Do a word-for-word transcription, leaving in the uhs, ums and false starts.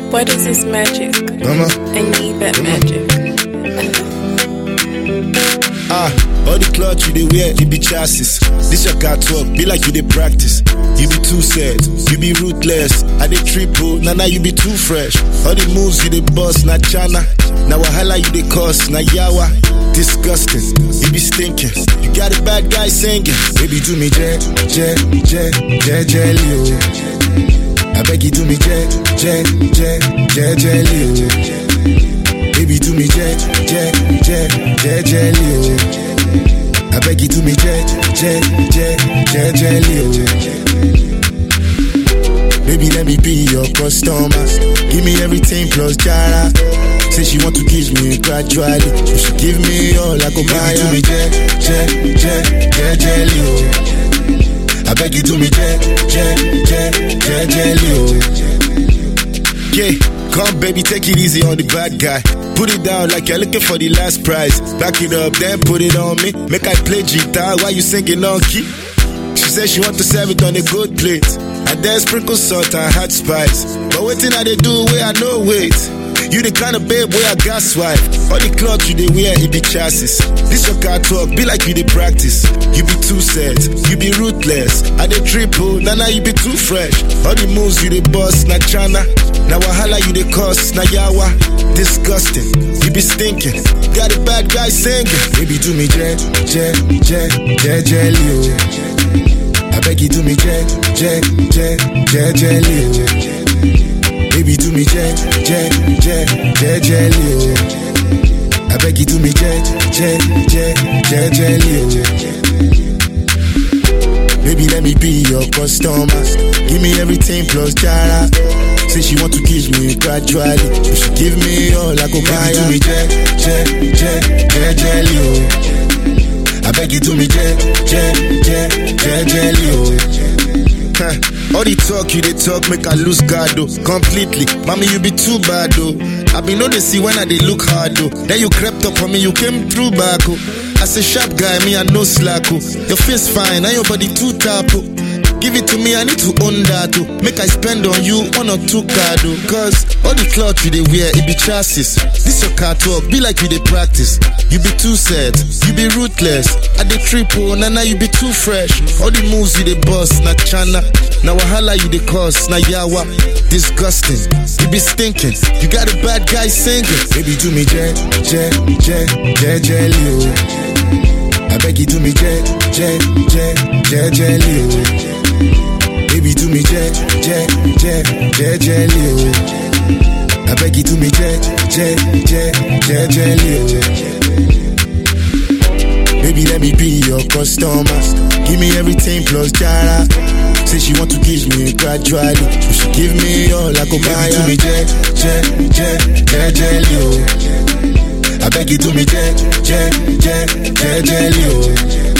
What is this magic? Mama, I need that magic. ah, all the clothes you dey wear, you be chassis. This your car talk, be like you dey practice. You be too sad, you be ruthless. I dey triple, nah nah you be too fresh. All the moves you dey bust, na chana. Now wahala you dey cause, na yawa. Disgusting, you be stinking. You got a bad guy singing. Baby do me jet, jet, jet, jet, jelly, oh. I beg you do me jet, jet, jet, jet, jelly, oh. Baby do me jet, jet, jet, jet, jelly, oh. I beg you do me jet, jet, jet, jet, jelly, oh. Baby let me be your customer. Give me everything plus jara. Say she want to kiss me gradually. You should give me all I go buy. Baby do me jet, jet, jet, jet, jelly, oh. I beg you do me jet, jet, jet, jet, jelly, oh. Yeah, come baby, take it easy on the bad guy. Put it down like you're looking for the last prize. Back it up, then put it on me. Make I play guitar while you singing on key. She said she want to serve it on a good plate. And then sprinkle salt and hot spice. But waiting how they do where I know wait. You the kind of babe where I gas wife. All the clothes you they wear, it be chassis. This your car talk, be like you they practice. You be too sad, you be ruthless. I they triple, nah nah you be too fresh. All the moves you they bust, na chana. Now wahala you they cause, na yawa. Disgusting, you be stinking. Got a bad guy singing. Baby do me jet, jet, jet, jet, jelly, oh. I beg you do me jet, jet, jet, jet, jelly, oh. Baby do me jet, jet, jet, jet, jelly, oh. I beg you do me jet, jet, jet, jet, jelly, oh. Baby let me be your customer. Give me everything plus jara. Say she want to kiss me gradually. You should give me all I go buy. Baby do me jet, jet, jet, jet, jelly, oh. I beg you do me jet, jet, jet, jet, jelly, oh. Huh. All the talk you they talk make I lose guard though. Completely, mommy you be too bad though. I be know they see when I they look hard though. Then you crept up on me, you came through back oh. As a sharp guy, me I no slack oh. Your face fine, and your body too tap oh. Give it to me, I need to own that oh. Make I spend on you one or two card oh. Cause all the clothes you they wear, it be chassis. This your car talk, be like you they practice. You be too sad, you be ruthless. I dey triple, nah nah you be too fresh. All the moves you they bust, na chana. Now wahala you they cause, na yawa. Disgusting, you be stinking. You got a bad guy singing. Baby do me jet, jet, jet, jet, jelly, oh. I beg you do me jet, jet, jet, jet, jelly, oh. Baby do me jet, jet, jet, jet, jelly, oh. I beg you do me jet, jet, jet, jet, jelly, oh. Baby let me be your customer. Give me everything plus jara. Say she want to kiss me gradually. You should give me all I go buy. Baby do me jet, jet, jet, jet, jelly, oh. I beg you do me jet, jet, jet, jet, jelly, oh.